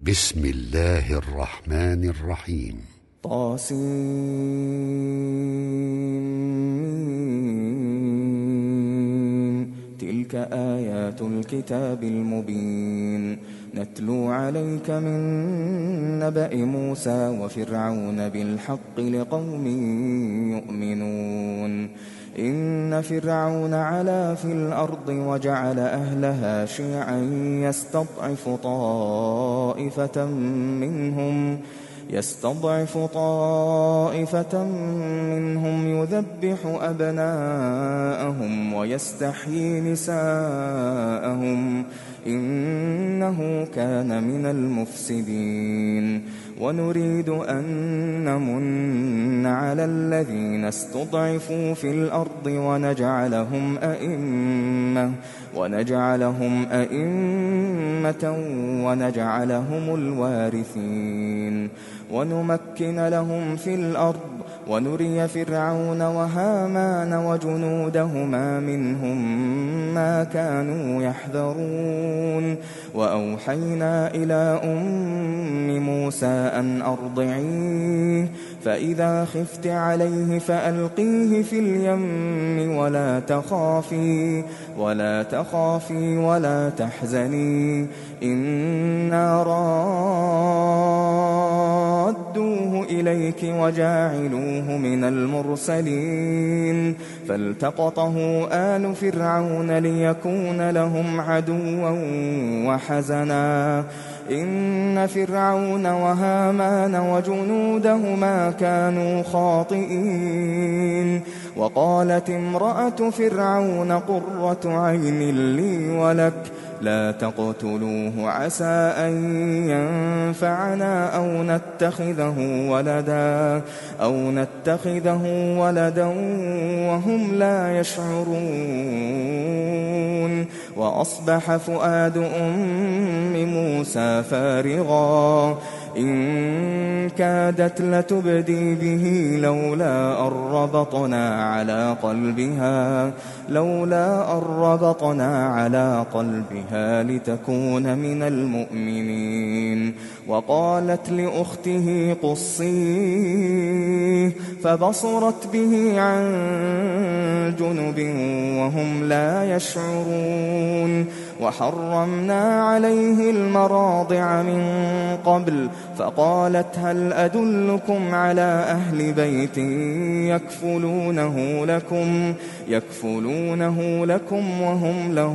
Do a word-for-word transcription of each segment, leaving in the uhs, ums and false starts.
بسم الله الرحمن الرحيم. طاسين. تلك آيات الكتاب المبين نتلو عليك من نبأ موسى وفرعون بالحق لقوم يؤمنون. إن فرعون علا في الأرض وجعل أهلها شيعا يستضعف طائفة منهم يستضعف طائفة منهم يذبح أبناءهم ويستحيي نساءهم إنه كان من المفسدين. ونريد أن نمن على الذين استضعفوا في الأرض ونجعلهم أئمة ونجعلهم أئمة ونجعلهم الوارثين. ونمكن لهم في الأرض ونري فرعون وهامان وجنودهما منهم ما كانوا يحذرون. وأوحينا إلى أم موسى أن أرضعيه فإذا خفت عليه فألقيه في اليم ولا تخافي ولا تخافي ولا تحزني إنا رادوه إليك وجاعلوه من المرسلين. فالتقطه آل فرعون ليكون لهم عدوا وحزنا إن فرعون وهامان وجنودهما كانوا خاطئين. وقالت امرأة فرعون قرة عين لي ولك لا تقتلوه عسى أن ينفعنا أو نتخذه ولدا أو نتخذه ولدا وهم لا يشعرون. وأصبح فؤاد أم موسى فارغا إن كادت لتبدي به لولا أن ربطنا على قلبها لولا أن ربطنا على قلبها لتكون من المؤمنين. وقالت لأخته قصيه فبصرت به عن جنب وهم لا يشعرون. وحرمنا عليه المراضع من قبل فقالت هل أدلكم على أهل بيت يكفلونه لكم يكفلونه لكم وهم له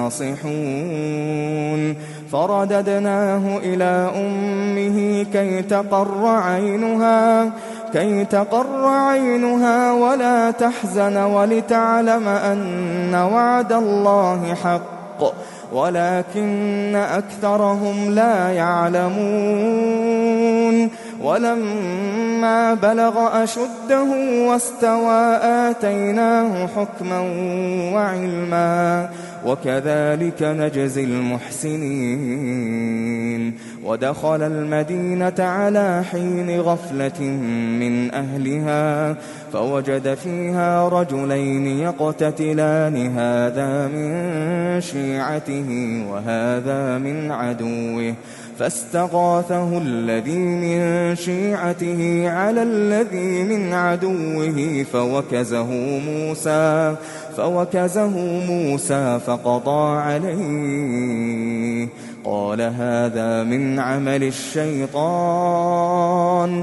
ناصحون. فرددناه إلى أمه كي تقر عينها كي تقر عينها ولا تحزن ولتعلم أن وعد الله حق ولكن أكثرهم لا يعلمون. ولما بلغ أشده واستوى آتيناه حكما وعلما وكذلك نجزي المحسنين. ودخل المدينة على حين غفلة من أهلها فوجد فيها رجلين يقتتلان هذا من شيعته وهذا من عدوه فاستغاثه الذي من شيعته على الذي من عدوه فوكزه موسى فوكزه موسى فقضى عليه قال هذا من عمل الشيطان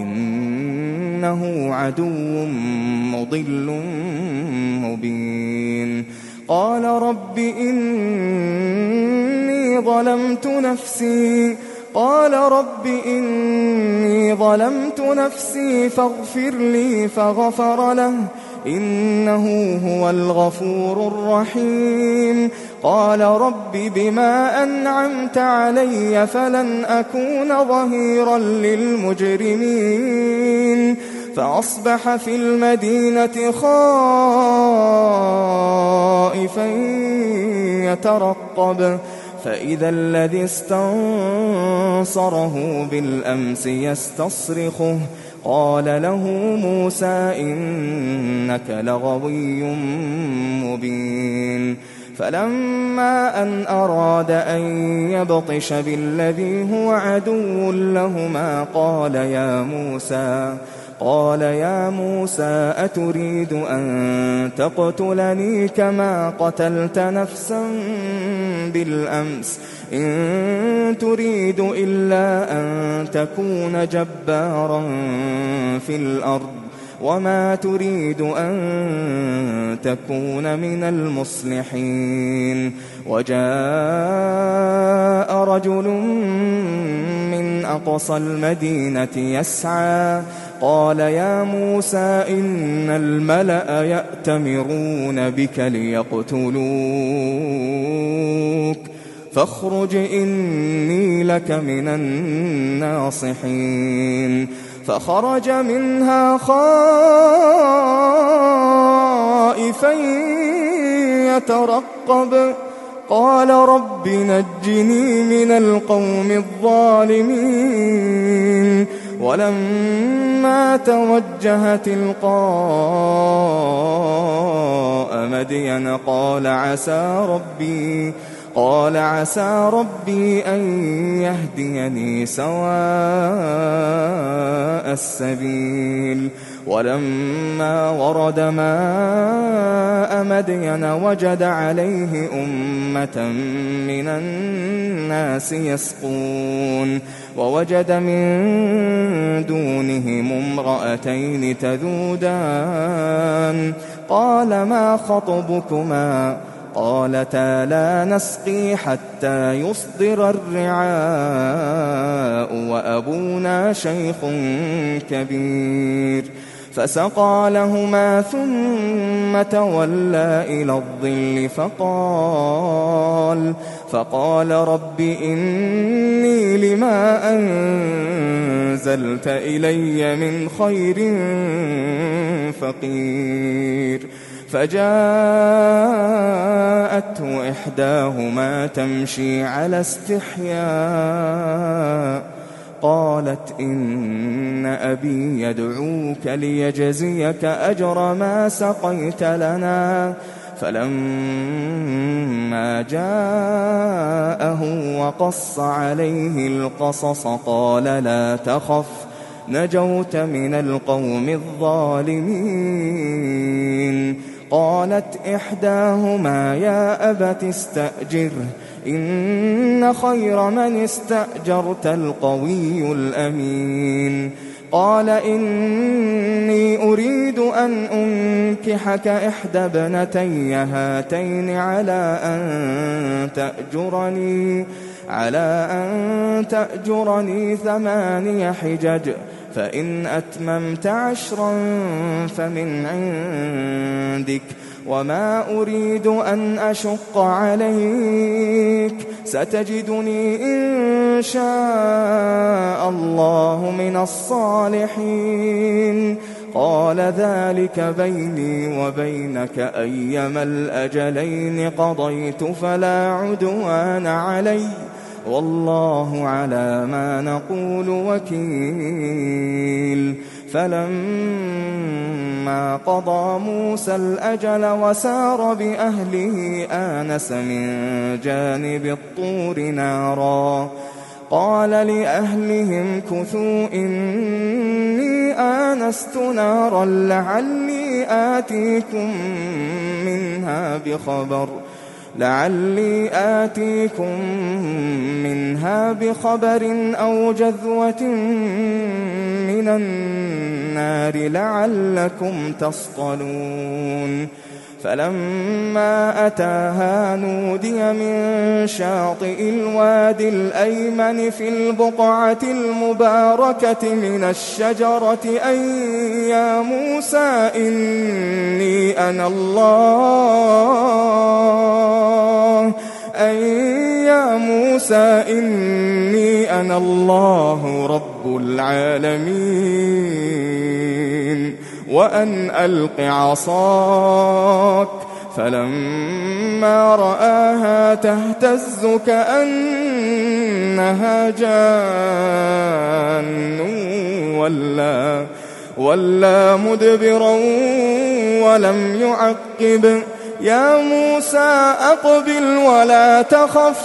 إنه عدو مضل مبين. قال رب إني ظلمت نفسي قال رب إني ظلمت نفسي فاغفر لي فغفر له إنه هو الغفور الرحيم. قال رب بما أنعمت علي فلن أكون ظهيرا للمجرمين. فأصبح في المدينة خائفا يترقب فإذا الذي استنصره بالأمس يستصرخه قال له موسى إنك لغوي مبين. فلما أن أراد أن يبطش بالذي هو عدو لهما قال يا موسى قال يا موسى أتريد أن تقتلني كما قتلت نفسا بالأمس إن تريد إلا أن تكون جبارا في الأرض وما تريد أن تكون من المصلحين وجاء رجل من أقصى المدينة يسعى قال يا موسى إن الملأ يأتمرون بك ليقتلوك فاخرج إني لك من الناصحين فخرج منها خائفا يترقب قال رب نجني من القوم الظالمين ولما توجه تلقاء مدين قال عسى ربي قال عسى ربي أن يهديني سواء السبيل ولما ورد ماء مدين وجد عليه أمة من الناس يسقون ووجد من دونهم امرأتين تذودان قال ما خطبكما قالتا لا نسقي حتى يصدر الرعاء وأبونا شيخ كبير فسقى لهما ثم تولى إلى الظل فقال فقال رب إني لما أنزلت إلي من خير فقير فجاءته إحداهما تمشي على استحياء قالت إن أبي يدعوك ليجزيك أجر ما سقيت لنا فلما جاءه وقص عليه القصص قال لا تخف نجوت من القوم الظالمين قالت إحداهما يا أبت استأجره إن خير من استأجرت القوي الأمين قال إني أريد أن أنكحك إحدى ابنتي هاتين على أن تأجرني على أن تأجرني ثماني حجج فإن أتممت عشرا فمن عندك وما أريد أن أشق عليك ستجدني إن شاء الله من الصالحين قال ذلك بيني وبينك أيما الأجلين قضيت فلا عدوان علي والله على ما نقول وكيل فلما قضى موسى الأجل وسار بأهله آنس من جانب الطور نارا قال لأهلهم كثوا إني آنست نارا لعلي آتيكم منها بخبر لعلي آتيكم منها بخبر أو جذوة من النار لعلكم تصطلون فلما أتاها نودي من شاطئ الوادي الأيمن في البقعة المباركة من الشجرة أن يا موسى إني أنا الله أن يا موسى إني أنا الله رب العالمين وأن ألق عصاك فلما رآها تهتز كأنها جان ولا, ولا مدبرا ولم يعقب يا موسى أقبل ولا تخف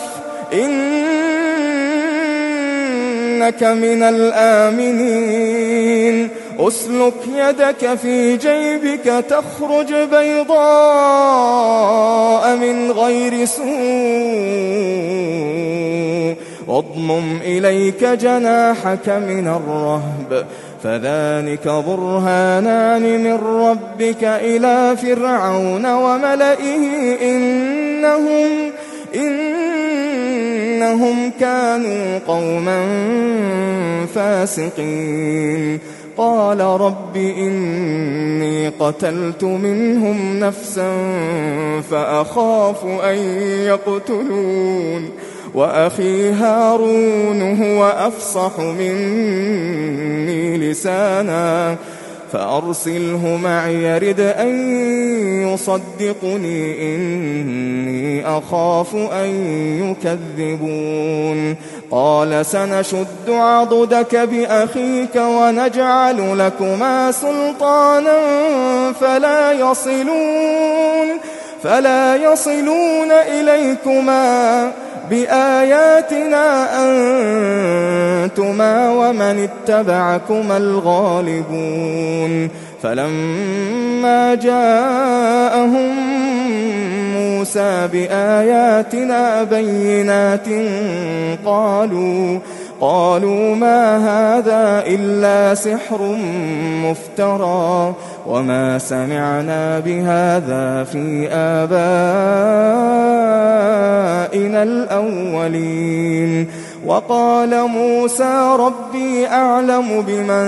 إنك من الآمنين أسلك يدك في جيبك تخرج بيضاء من غير سوء واضمم إليك جناحك من الرهب فذلك برهانان من ربك إلى فرعون وملئه إنهم إنهم كانوا قوما فاسقين قال رب إني قتلت منهم نفسا فأخاف أن يقتلون وأخي هارون هو أفصح مني لسانا فأرسله معي يرد أن يصدقني إني أخاف أن يكذبون قال سنشد عضدك بأخيك ونجعل لكما سلطانا فلا يصلون فلا يصلون إليكما بآياتنا أنتما ومن اتبعكما الغالبون فلما جاءهم موسى بآياتنا بينات قالوا قالوا ما هذا إلا سحر مفترى وما سمعنا بهذا في آبائنا الأولين وقال موسى ربي أعلم بمن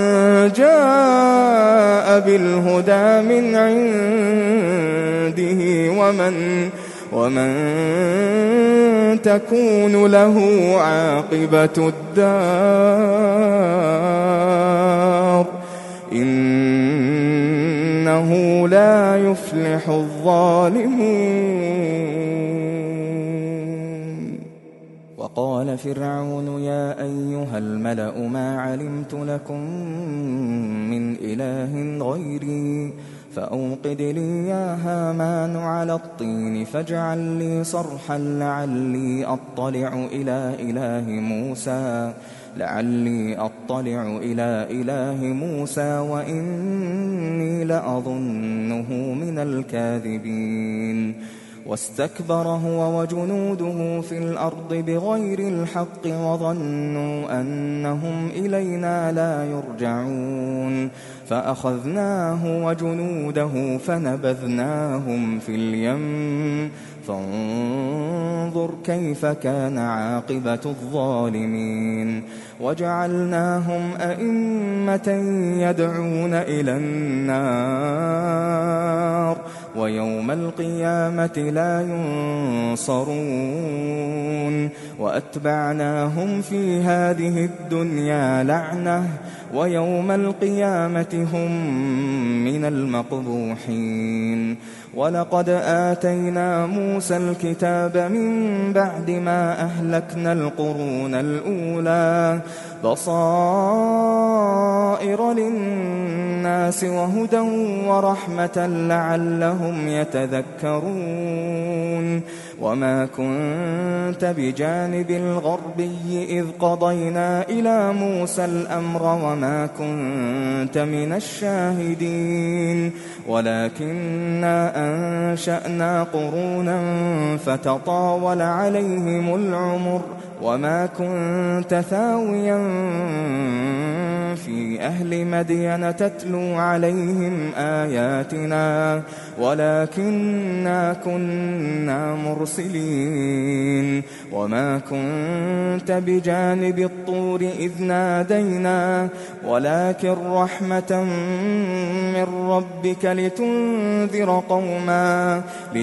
جاء بالهدى من عنده ومن ومن تكون له عاقبة الدار إنه لا يفلح الظالمون وقال فرعون يا أيها الملأ ما علمت لكم من إله غيري فأوقد لي يا هامان على الطين فاجعل لي صرحا لعلي أطلع إلى إله موسى لعلي أطلع إلى إله موسى وإني لأظنه من الكاذبين واستكبر هو وجنوده في الأرض بغير الحق وظنوا أنهم إلينا لا يرجعون فأخذناه وجنوده فنبذناهم في اليم فانظر كيف كان عاقبة الظالمين وجعلناهم أئمة يدعون إلى النار ويوم القيامة لا ينصرون وأتبعناهم في هذه الدنيا لعنة ويوم القيامة هم من المقبوحين ولقد آتينا موسى الكتاب من بعد ما أهلكنا القرون الأولى بصائر للناس وهدى ورحمة لعلهم يتذكرون وما كنت بجانب الغربي إذ قضينا إلى موسى الأمر وما كنت من الشاهدين ولكننا أنشأنا قرونا فتطاول عليهم العمر وما كنت ثاويا في أهل مدين تتلو عليهم آياتنا ولكننا كنا مرسلين وما كنت بجانب الطور إذ نادينا ولكن رحمة من ربك لتنذر قوما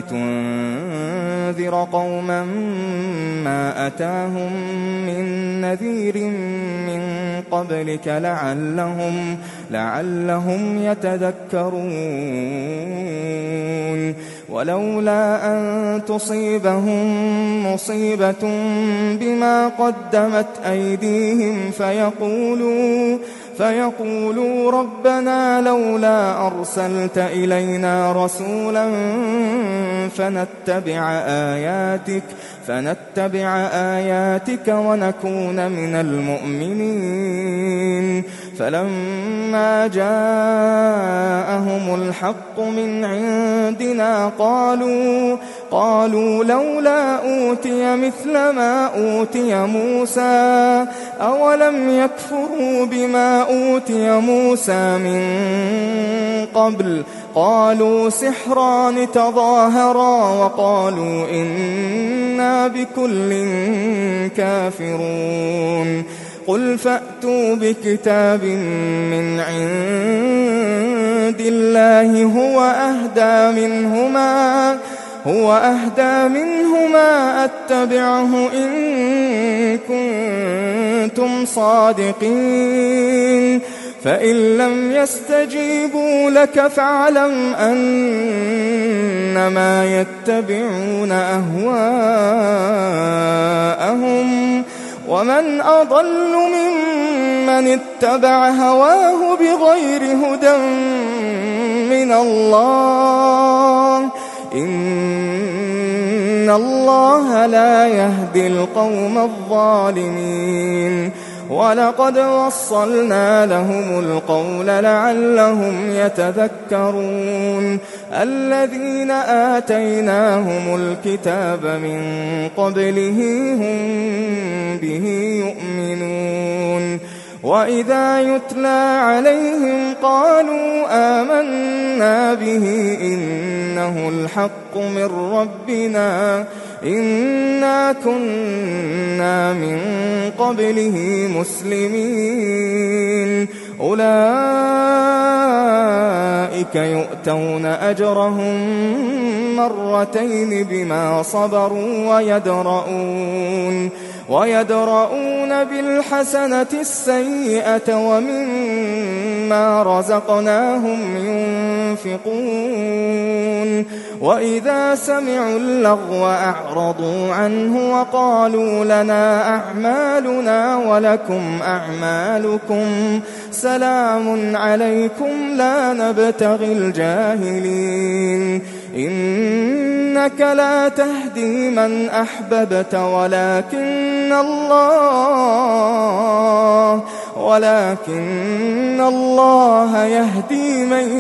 لتنذر قوما ما أتاهم من نذير من قبلك لعلهم لعلهم يتذكرون ولولا أن تصيبهم مصيبة بما قدمت أيديهم فيقولوا فيقولوا ربنا لولا أرسلت إلينا رسولا فنتبع آياتك فنتبع آياتك ونكون من المؤمنين. فلما جاءهم الحق من عندنا قالوا قالوا لولا أوتي مثل ما أوتي موسى أولم يكفروا بما أوتي موسى من قبل قالوا سحران تظاهرا وقالوا إنا بكل كافرون. قل فأتوا بكتاب من عند الله هو أهدى منهما هو أهدى منهما أتبعه إن كنتم صادقين. فإن لم يستجيبوا لك فاعلم أنما يتبعون أهواءهم ومن أضل ممن اتبع هواه بغير هدى من الله إن الله لا يهدي القوم الظالمين. ولقد وصلنا لهم القول لعلهم يتذكرون. الذين آتيناهم الكتاب من قبله هم به يؤمنون. وإذا يتلى عليهم قالوا آمنا به إنه الحق من ربنا إنا كنا من قبله مسلمين. أولئك يؤتون أجرهم مرتين بما صبروا ويدرؤون ويدرؤون بالحسنة السيئة ومما رزقناهم ينفقون. وإذا سمعوا اللغو أعرضوا عنه وقالوا لنا أعمالنا ولكم أعمالكم سلام عليكم لا نبتغي الجاهلين. إنك لا تهدي من أحببت ولكن الله ولكن الله يهدي من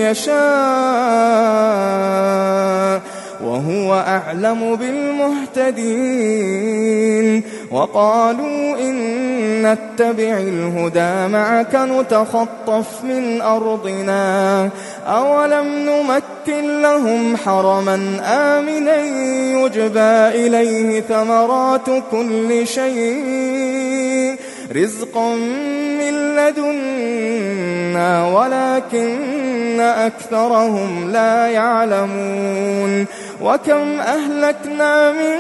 يشاء وهو أعلم بالمهتدين. وقالوا إن نتبع الهدى معك نتخطف من أرضنا أولم نمكن لهم حرما آمنا يجبى إليه ثمرات كل شيء رزقا من لدنا ولكن أكثرهم لا يعلمون. وكم أهلكنا من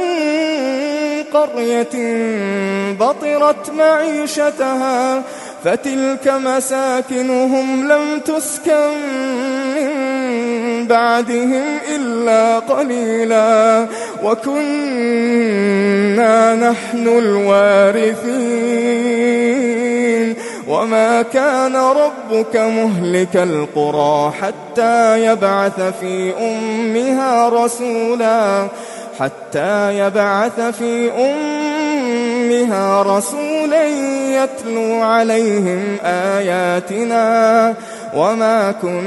قرية بطرت معيشتها فتلك مساكنهم لم تسكن من بعدهم إلا قليلا وكنا نحن الوارثين. وما كان ربك مهلك القرى حتى يبعث في أمها رسولا حتى يبعث في أمها رسولا يتلو عليهم آياتنا وما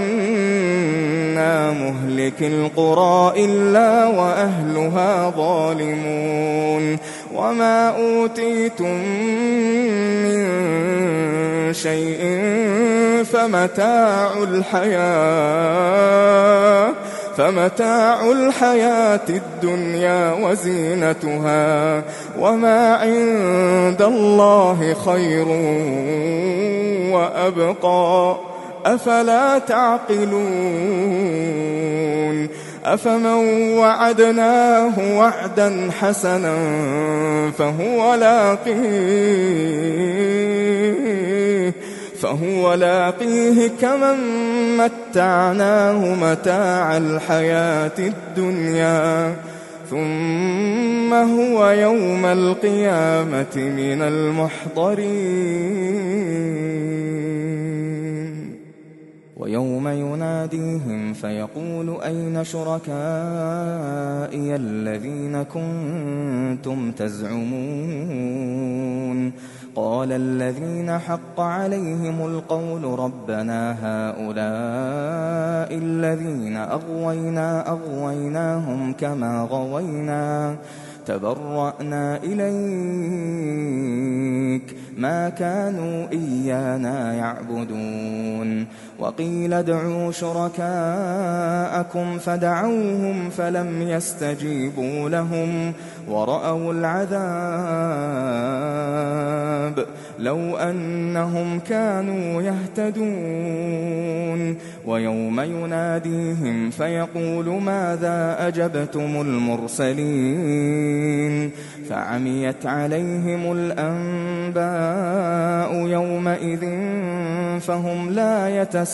كنا مهلك القرى إلا وأهلها ظالمون. وما أوتيتم من شيء فمتاع الحياة فمتاع الحياة الدنيا وزينتها وما عند الله خير وأبقى أفلا تعقلون. أفمن وعدناه وعدا حسنا فهو لاقيه فهو لاقيه كمن متعناه متاع الحياة الدنيا ثم هو يوم القيامة من المحضرين ويوم يناديهم فيقول أين شركائي الذين كنتم تزعمون قال الذين حق عليهم القول ربنا هؤلاء الذين أغوينا أغويناهم كما غوينا تبرأنا إليك ما كانوا إيانا يعبدون وقيل ادعوا شركاءكم فدعوهم فلم يستجيبوا لهم ورأوا العذاب لو أنهم كانوا يهتدون ويوم يناديهم فيقول ماذا أجبتم المرسلين فعميت عليهم الأنباء يومئذ فهم لا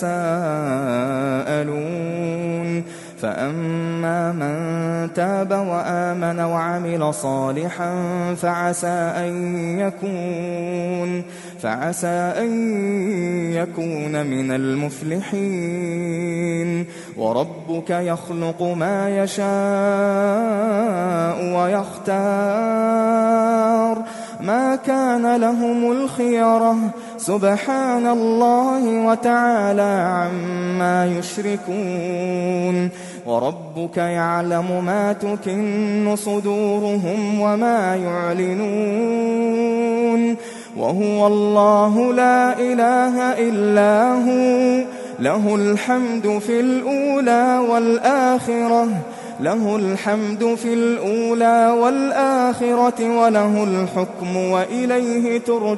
يتساءلون فأما من تاب وآمن وعمل صالحا فعسى أن يكون فعسى أن يكون من المفلحين وربك يخلق ما يشاء ويختار ما كان لهم الخيرة سبحان الله وتعالى عما يشركون وربك يعلم ما تكن صدورهم وما يعلنون وهو الله لا إله إلا هو له الحمد في الأولى والآخرة له الحمد في الأولى والآخرة وله الحكم وإليه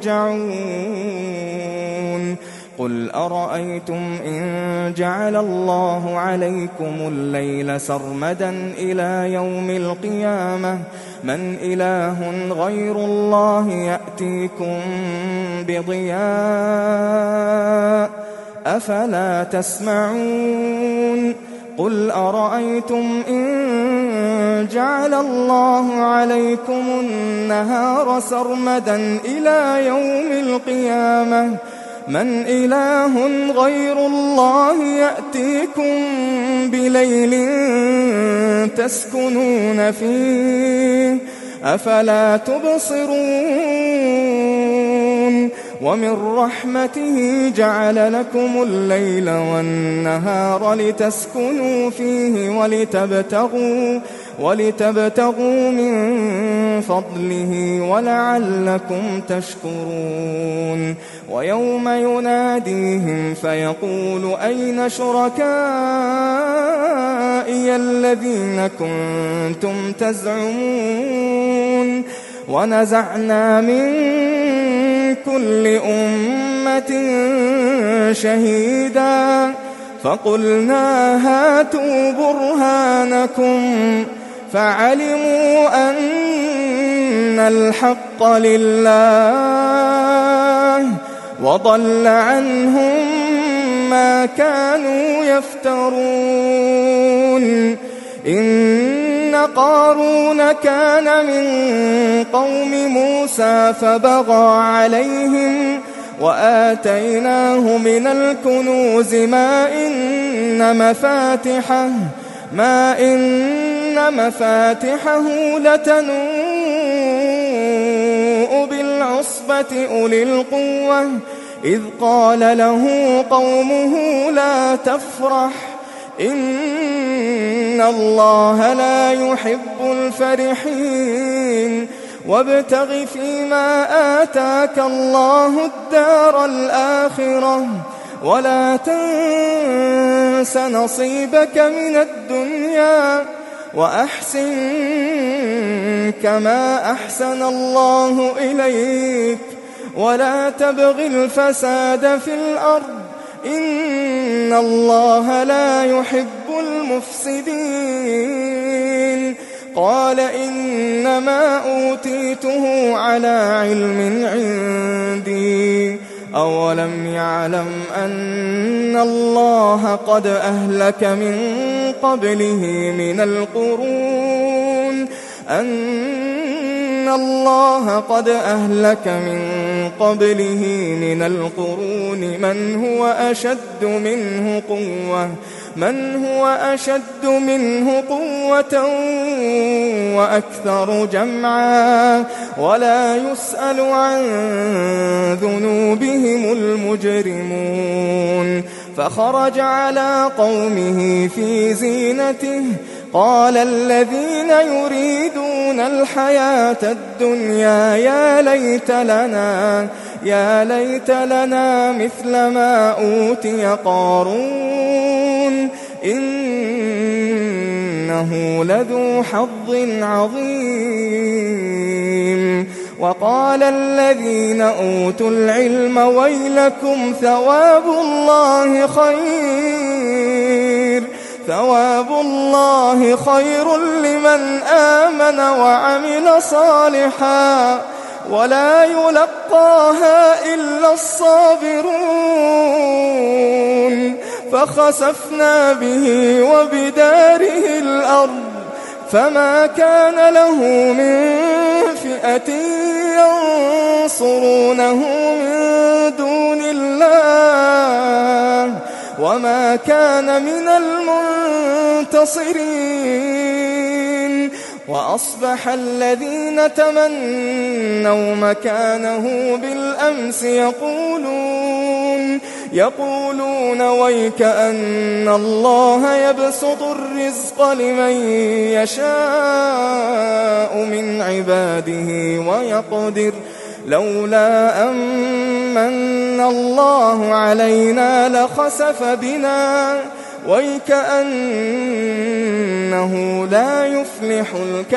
ترجعون قل أرأيتم إن جعل الله عليكم الليل سرمدا إلى يوم القيامة من إله غير الله يأتيكم بضياء أفلا تسمعون قل أرأيتم إن جعل الله عليكم النهار سرمدا إلى يوم القيامة من إله غير الله يأتيكم بليل تسكنون فيه أفلا تبصرون ومن رحمته جعل لكم الليل والنهار لتسكنوا فيه ولتبتغوا ولتبتغوا من فضله ولعلكم تشكرون ويوم يناديهم فيقول أين شركائي الذين كنتم تزعمون ونزعنا من كل أمة شهيدا فقلنا هاتوا برهانكم فعلموا أن الحق لله وضل عنهم ما كانوا يفترون إن قارون كان من قوم موسى فبغى عليهم وآتيناه من الكنوز ما إن مفاتحه ما إن مفاتحه لتنوء بالعصبة أولي القوة إذ قال له قومه لا تفرح إن الله لا يحب الفرحين وابتغ فيما آتاك الله الدار الآخرة ولا تنس نصيبك من الدنيا وأحسن كما أحسن الله إليك ولا تبغ الفساد في الأرض إن الله لا يحب المفسدين قال إنما أوتيته على علم عندي أولم يعلم أن الله قد أهلك من قبله من القرون أن الله قد أهلك من قبله من القرون من هو أشد منه قوة من هو أشد منه قوة وأكثر جمعا ولا يسأل عن ذنوبهم المجرمون. فخرج على قومه في زينته قال الذين يريدون الحياة الدنيا يا ليت لنا يا ليت لنا مثل ما أوتي قارون إنه لذو حظ عظيم. وقال الذين أوتوا العلم ويلكم ثواب الله خير ثواب الله خير لمن آمن وعمل صالحا ولا يلقاها إلا الصابرون. فخسفنا به وبداره الأرض فما كان له من فئة ينصرونه من دون الله وما كان من المنتصرين. وأصبح الذين تمنوا مكانه بالأمس يقولون يقولون ويك أن الله يبسط الرزق لمن يشاء من عباده ويقدر لولا أمن الله علينا لخسف بنا ويكأنه لا يفلح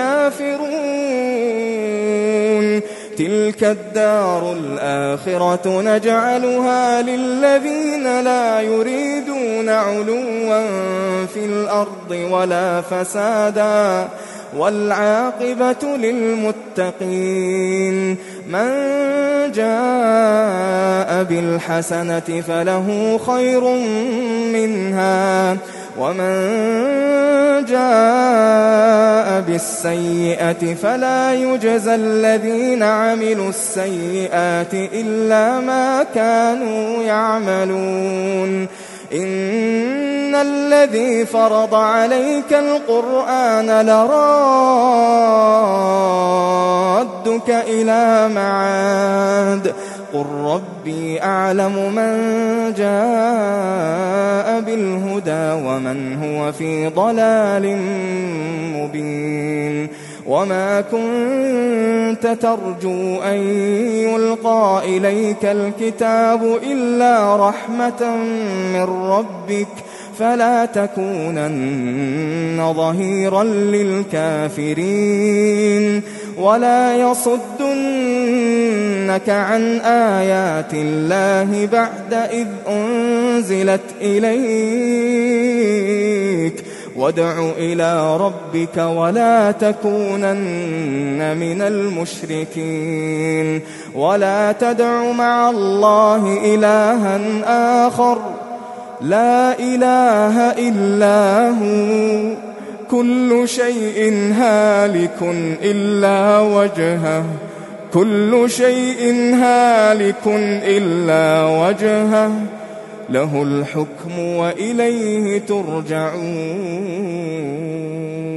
الكافرون. تلك الدار الآخرة نجعلها للذين لا يريدون علوا في الأرض ولا فسادا والعاقبة للمتقين. من جاء بالحسنة فله خير منها ومن جاء بالسيئة فلا يجزى الذين عملوا السيئات إلا ما كانوا يعملون. إن الذي فرض عليك القرآن لرادك إلى معاد قل ربي أعلم من جاء بالهدى ومن هو في ضلال مبين. وما كنت ترجو أن يلقى إليك الكتاب إلا رحمة من ربك فلا تكونن ظهيرا للكافرين. ولا يصدنك عن آيات الله بعد إذ أنزلت إليك وادع إلى ربك ولا تكونن من المشركين. ولا تدع مع الله إلها آخر لا إله إلا هو كل شيء هالك إلا وجهه كل شيء هالك إلا وجهه له الحكم وإليه ترجعون.